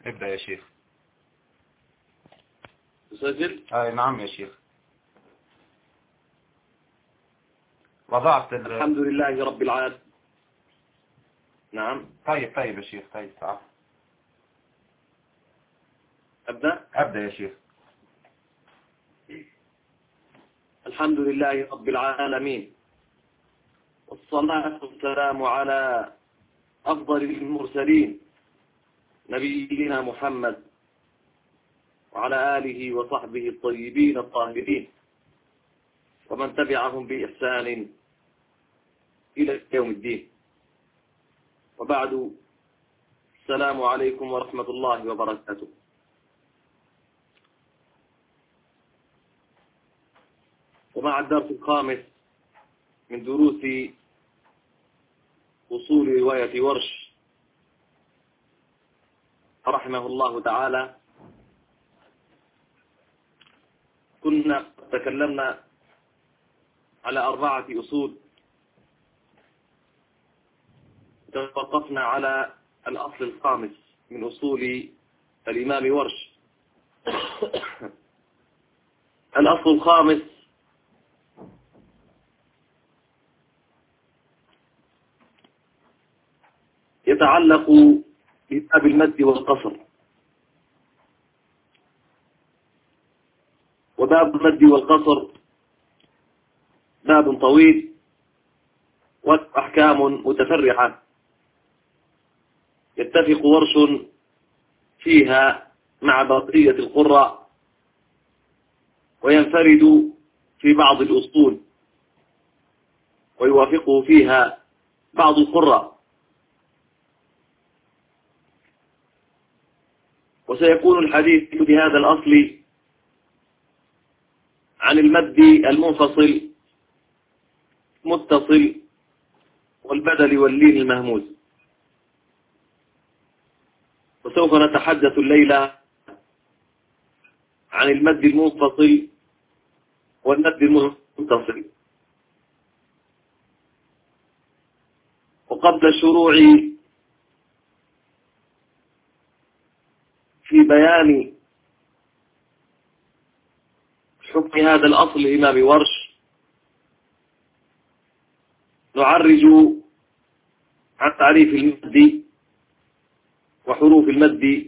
ابدأ يا شيخ. تسجل؟ نعم يا شيخ. وضعت الحمد لله رب العالمين. نعم. طيب يا شيخ، طيب تعال. أبدأ يا شيخ. الحمد لله رب العالمين، والصلاة والسلام على أفضل المرسلين نبينا محمد وعلى آله وصحبه الطيبين الطاهرين ومن تبعهم بإحسان إلى يوم الدين، وبعد. السلام عليكم ورحمة الله وبركاته. ومع الدرس الخامس من دروس أصول رواية ورش رحمه الله تعالى، كنا تكلمنا على 4 أصول، توقفنا على الأصل الخامس من أصول الإمام ورش. الأصل الخامس يتعلق بباب المد والقصر. وباب المد والقصر باب طويل وأحكام متفرعة يتفق ورش فيها مع بقية القراء، وينفرد في بعض الأصول ويوافقه فيها بعض القراء. وسيكون الحديث في هذا الأصل عن المد المنفصل متصل والبدل واللين المهموز. وسوف نتحدث الليلة عن المد المنفصل والمد المتصل. وقبل الشروع في بيان حكم هذا الأصل الإمام ورش، نعرج عن تعريف المد وحروف المد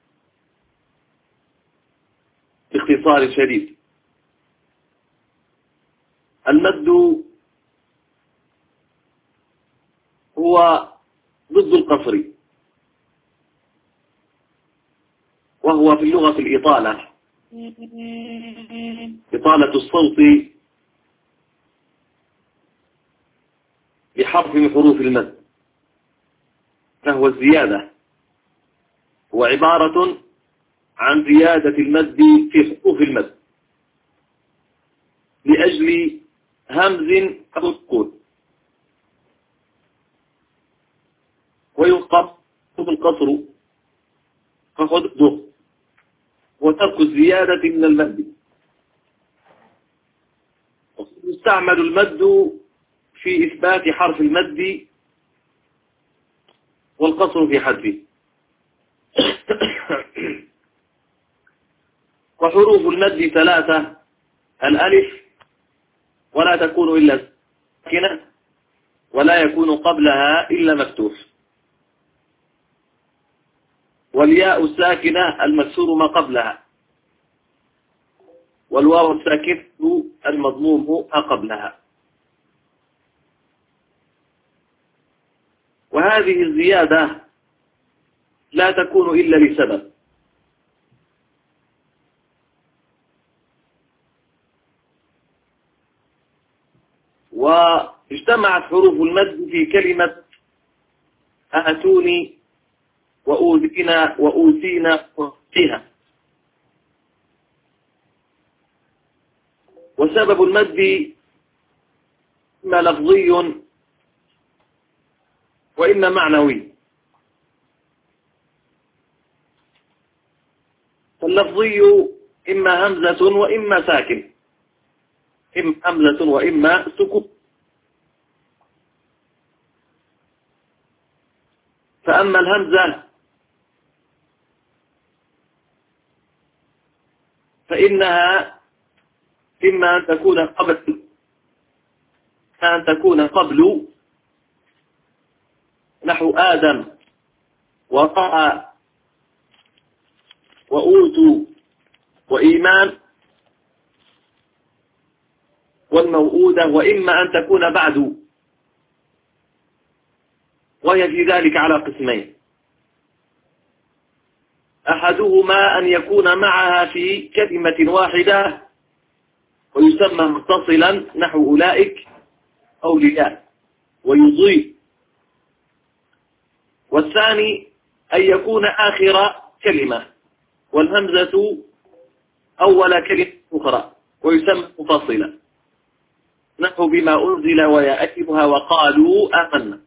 باختصار شديد. المد هو ضد القصر، وهو في اللغة الإطالة، إطالة الصوت بحرف من حروف المد، فهو الزيادة، هو عبارة عن زيادة المد في حروف المد لأجل همز أو سكون، وينقص القصر فهو ضده وترك الزيادة من المد. يستعمل المد في إثبات حرف المد والقصر في حذفه. وحروف المد 3: الألف، ولا تكون إلا ساكنة، ولا يكون قبلها إلا مفتوح، والياء الساكنة المكسور ما قبلها، والواو الساكنة المضموم ما قبلها. وهذه الزيادة لا تكون إلا لسبب، واجتمعت حروف المد في كلمة آتوني وأوذينا وأوتينا وأوتيها. وسبب المد إما لفظي وإما معنوي. فاللفظي إما همزة وإما ساكن، إما همزة وإما سكون. فأما الهمزة فإنها إما أن تكون قبل نحو آدم وطاء وأوتوا وإيمان والموؤودة، وإما أن تكون بعد، وهي في ذلك على قسمين: أحدهما أن يكون معها في كلمة واحدة ويسمى متصلا نحو أولئك أولياء ويضيء، والثاني أن يكون آخر كلمة والهمزة أول كلمة أخرى ويسمى مفصلا نحو بما أنزل ويأتبها وقالوا آمنا.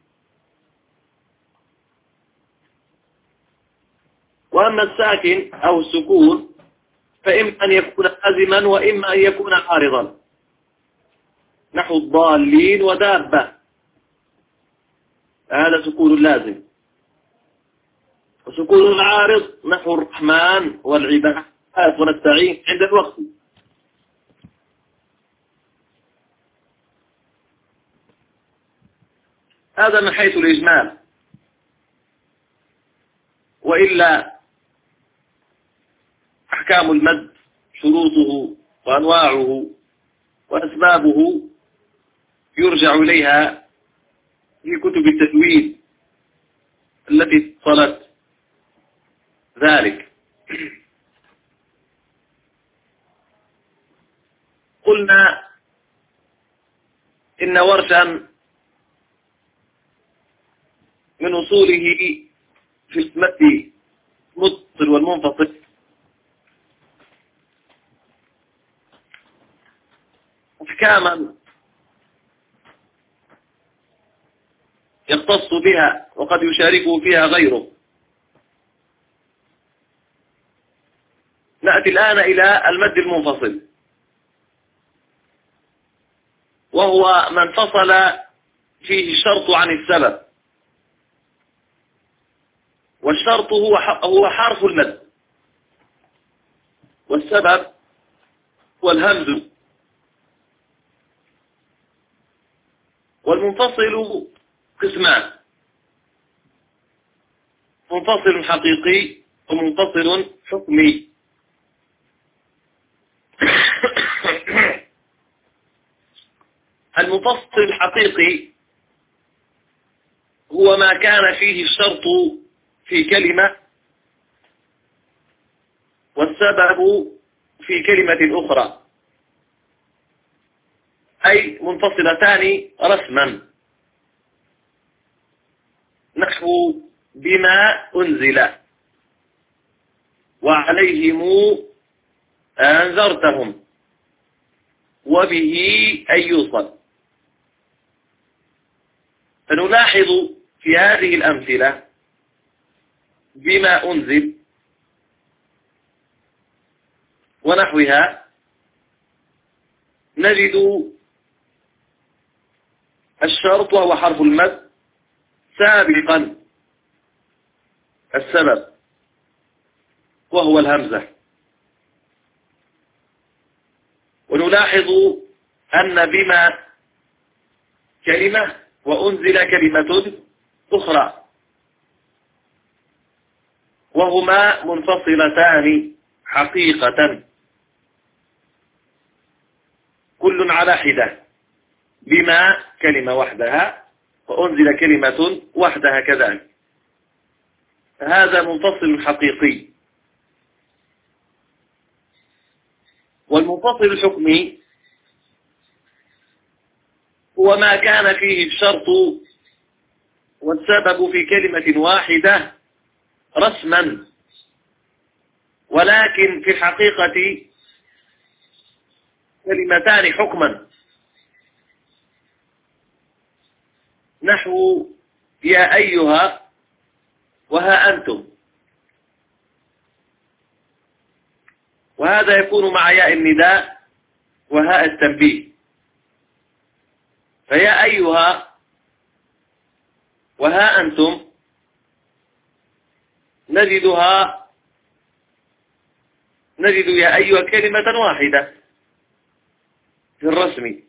وأما الساكن أو السكون فإما أن يكون لازما وإما أن يكون عارضا نحو الضالين ودابة، هذا سكون لازم. وسكون العارض نحو الرحمن والعباد ونستعين عند الوقت. هذا من حيث الإجمال، وإلا أحكام المد شروطه وأنواعه وأسبابه يرجع إليها في كتب التجويد التي اتصلت ذلك. قلنا إن ورشا من أصوله في المد المتصل والمنفصل أحكاما يختص بها وقد يشاركه فيها غيره. نأتي الآن إلى المد المنفصل، وهو ما انفصل فيه الشرط عن السبب، والشرط هو حرف المد، والسبب هو الهمز. والمنفصل قسمان: منفصل حقيقي ومنفصل حكمي. المنفصل الحقيقي هو ما كان فيه الشرط في كلمة والسبب في كلمة أخرى، أي منفصلتان رسما نحو بما أنزل وعليهم أنذرتهم وبه أن يوصل. فنلاحظ في هذه الأمثلة بما أنزل ونحوها نجد الشرط وهو حرف المد سابقا السبب وهو الهمزة. ونلاحظ أن بما كلمة وأنزل كلمة أخرى، وهما منفصلتان حقيقة كل على حدة. بما كلمة وحدها وأنزل كلمة وحدها كذلك، هذا منفصل حقيقي. والمنفصل الحكمي هو ما كان فيه الشرط والسبب في كلمة واحدة رسما، ولكن في الحقيقة كلمتان حكما نحو يا أيها وها أنتم، وهذا يكون مع ياء النداء وهاء التنبيه. فيا أيها وها أنتم نجدها نجد يا أيها كلمة واحدة في الرسم،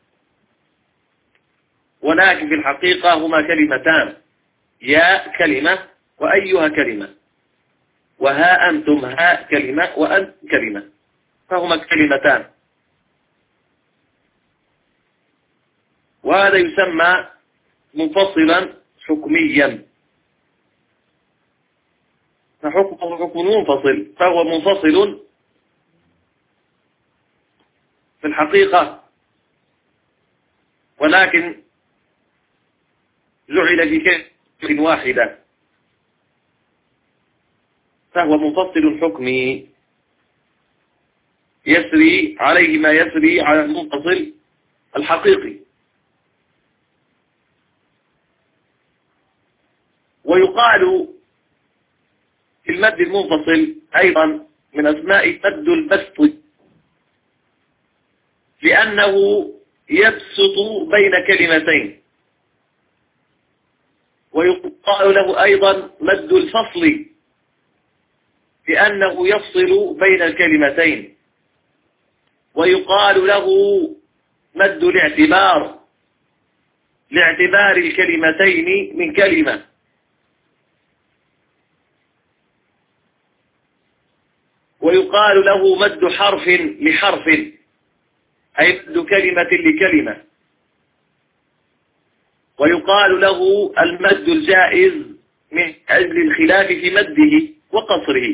ولكن في الحقيقة هما كلمتان، يا كلمة وأيها كلمة، وها أنتم ها كلمة وأنت كلمة، فهما كلمتان. وهذا يسمى منفصلا حكميا، فحكمه حكم منفصل، فهو منفصل في الحقيقة، ولكن جعل في كلمة واحدة، فهو منفصل حكمي يسري عليه ما يسري على المنفصل الحقيقي. ويقال في المد المنفصل أيضا من أسماء مد البسط، لأنه يبسط بين كلمتين. ويقال له أيضا مد الفصل، لأنه يفصل بين الكلمتين. ويقال له مد الاعتبار، لاعتبار الكلمتين من كلمة. ويقال له مد حرف لحرف، أي مد كلمة لكلمة. ويقال له المد الجائز من أجل الخلاف في مده وقصره،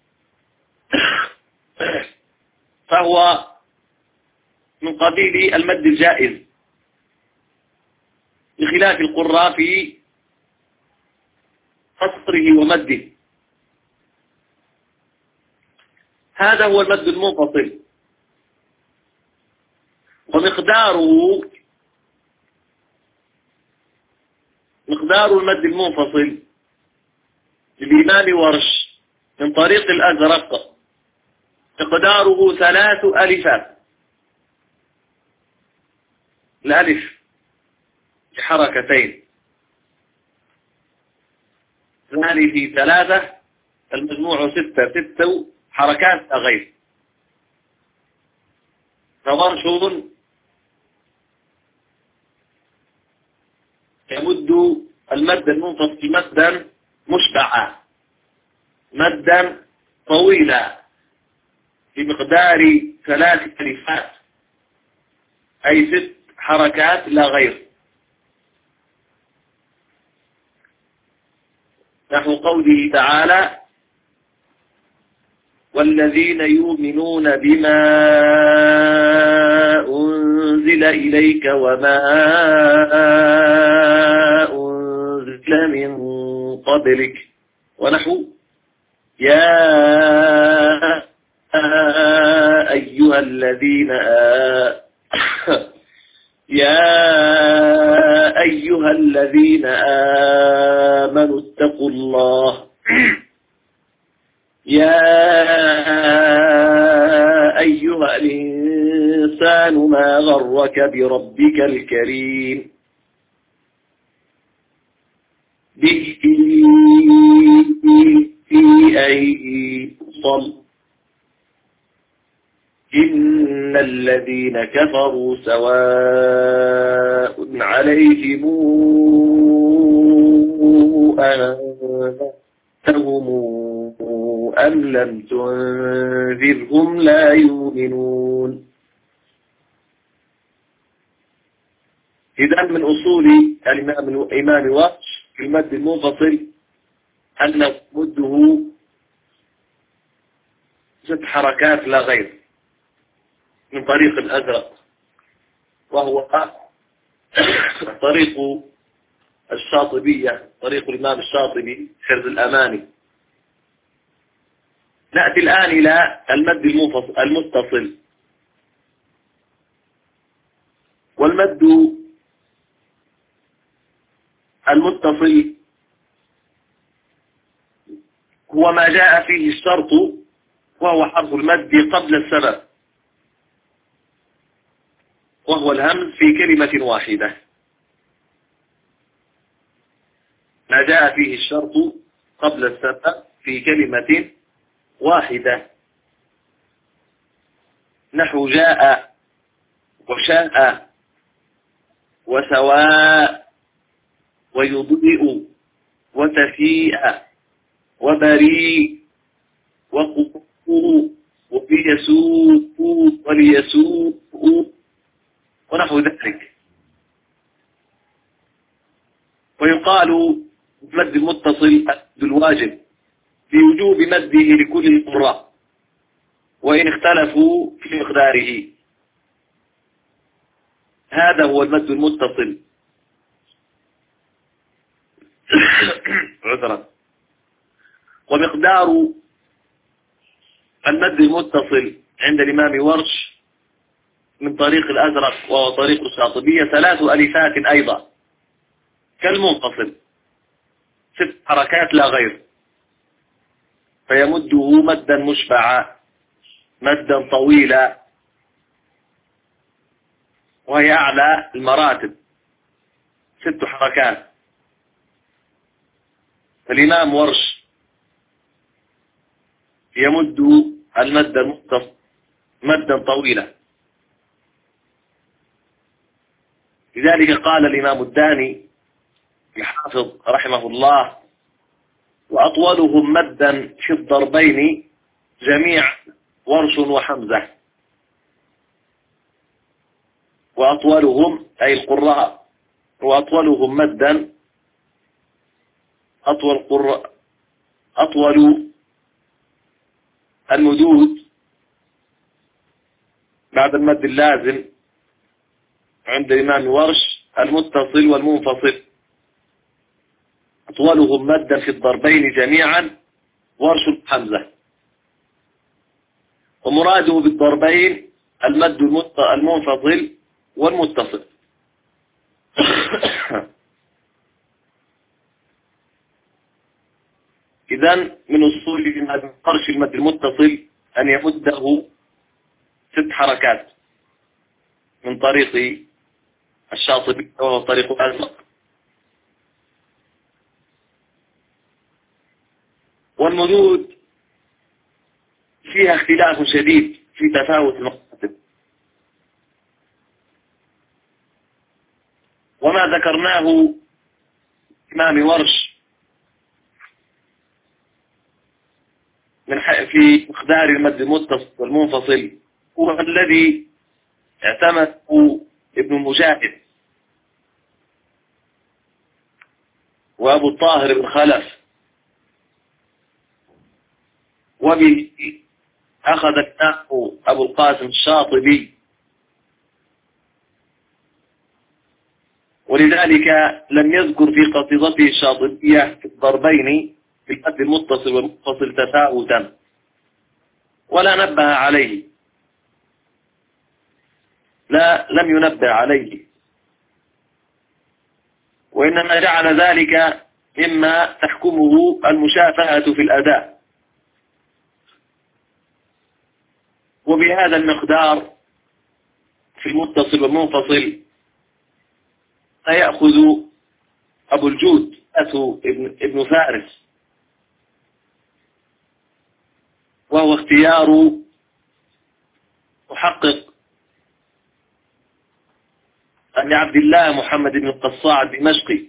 فهو من قبيل المد الجائز بخلاف القراء في قصره ومده. هذا هو المد المنفصل. ومقداره المد المنفصل للإمام ورش من طريق الأزرق مقداره 3 ألفات. الألف بحركتين، ثاني في 3، المجموع 6 حركات غير. فورش يمد المد المنفصل مدا مشبعا، مدا طويلا بمقدار 3 ألفات، أي 6 حركات لا غير. نحو قوله تعالى: والذين يؤمنون بما أنزل إليك وما أنزل من قبلك. ونحو يا أيها الذين آمنوا اتقوا الله، يا أيها الإنسان ما غرك بربك الكريم به أي صل إن الذين كفروا سواء عليهم أنذرتهم أم لم تنذرهم لا يؤمنون. إذا من أصول الإمام ورش في المد المنفصل أن مده 6 حركات لا غير من طريق الأزرق، وهو طريق الشاطبية، طريق الإمام الشاطبي حرز الأماني. نأتي الآن إلى المد المتصل. والمد المتصل هو ما جاء فيه الشرط، وهو حرف المد قبل السبب، وهو الهمز في كلمة واحدة. ما جاء فيه الشرط قبل السبب في كلمة واحدة. نحو جاء وشاء وسواء ويضيء وتفيء وبريء وقفو وبيسوء وليسوء ونحو ذلك. ويقال مد المتصل بالواجب لوجوب مده لكل مرة وإن اختلفوا في مقداره. هذا هو المد المتصل. عذرا. ومقدار المد المتصل عند الإمام ورش من طريق الأزرق وهو طريق الشاطبية 3 ألفات أيضا كالمنفصل 6 حركات لا غير، فيمده مدا مشبعا مدا طويلا، وهي أعلى المراتب 6 حركات. فالإمام ورش يمد المد المتصل مدا طويلا. لذلك قال الإمام الداني الحافظ رحمه الله: وأطولهم مدا في الضربين جميع ورش وحمزة. وأطولهم أي القراء، وأطولهم مدا أطول المدود بعد المد اللازم عند الإمام ورش المتصل والمنفصل. أطولهم مدا في الضربين جميعا ورش حمزة. ومراده بالضربين المد المنفصل والمتصل. إذن من أصول ورش المد المتصل أن يمده 6 حركات من طريق الشاطبي وهو طريق الأزرق. والمدود فيها اختلاف شديد في تفاوت المراتب، وما ذكرناه إمام ورش في مقدار المد المتصل والمنفصل هو الذي اعتمده ابن المجاهد وأبو الطاهر بن خلف، وبه أخذ النحو أبو القاسم الشاطبي. ولذلك لم يذكر في قصيدته الشاطبية في الضربين في المد المتصل والمنفصل تفاوتا ولا نبه عليه، لم ينبه عليه، وإنما جعل ذلك مما تحكمه المشافهة في الأداء. وبهذا المقدار في المتصل والمنفصل سيأخذ أبو الجود ابن فارس، وهو اختيار محقق أن عبد الله محمد بن القصاع الدمشقي.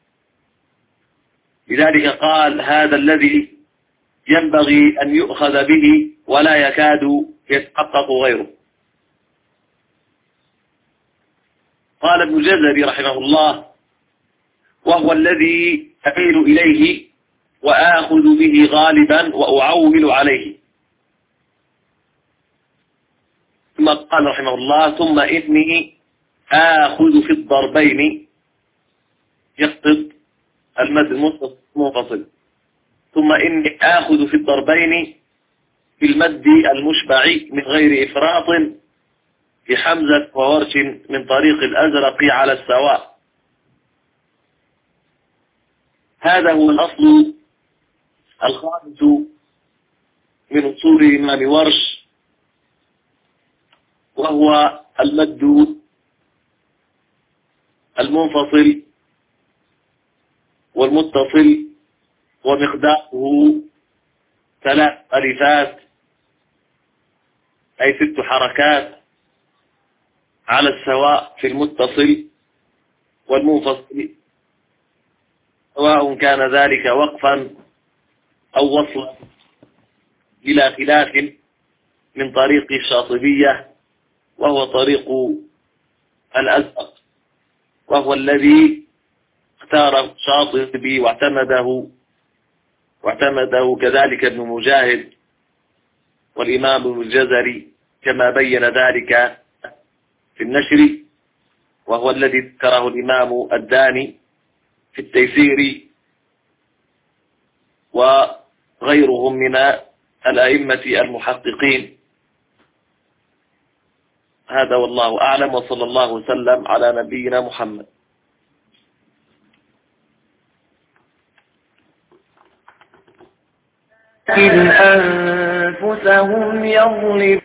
لذلك قال: هذا الذي ينبغي أن يؤخذ به ولا يكاد يتحقق غيره. قال ابن جزري رحمه الله: وهو الذي أميل إليه وآخذ به غالبا وأعول عليه. ثم قال رحمه الله: ثم إني آخذ في الضربين، يقصد المد المنفصل، ثم إني آخذ في الضربين في المد المشبع من غير إفراط في حمزة وورش من طريق الأزرق على السواء. هذا هو الأصل الخامس من أصول الإمام ورش، وهو المد المنفصل والمتصل، ومقداره 3 ألفات أي 6 حركات على السواء في المتصل والمنفصل، سواء كان ذلك وقفا أو وصلا، بلا خلاف من طريق الشاطبية، وهو طريق الأزهر، وهو الذي اختار الشاطبي واعتمده كذلك ابن مجاهد والإمام الجزري كما بين ذلك في النشر، وهو الذي ذكره الإمام الداني في التيسير وغيرهم من الأئمة المحققين. هذا والله أعلم، وصلى الله وسلم على نبينا محمد. لكن أنفسهم يظلمون.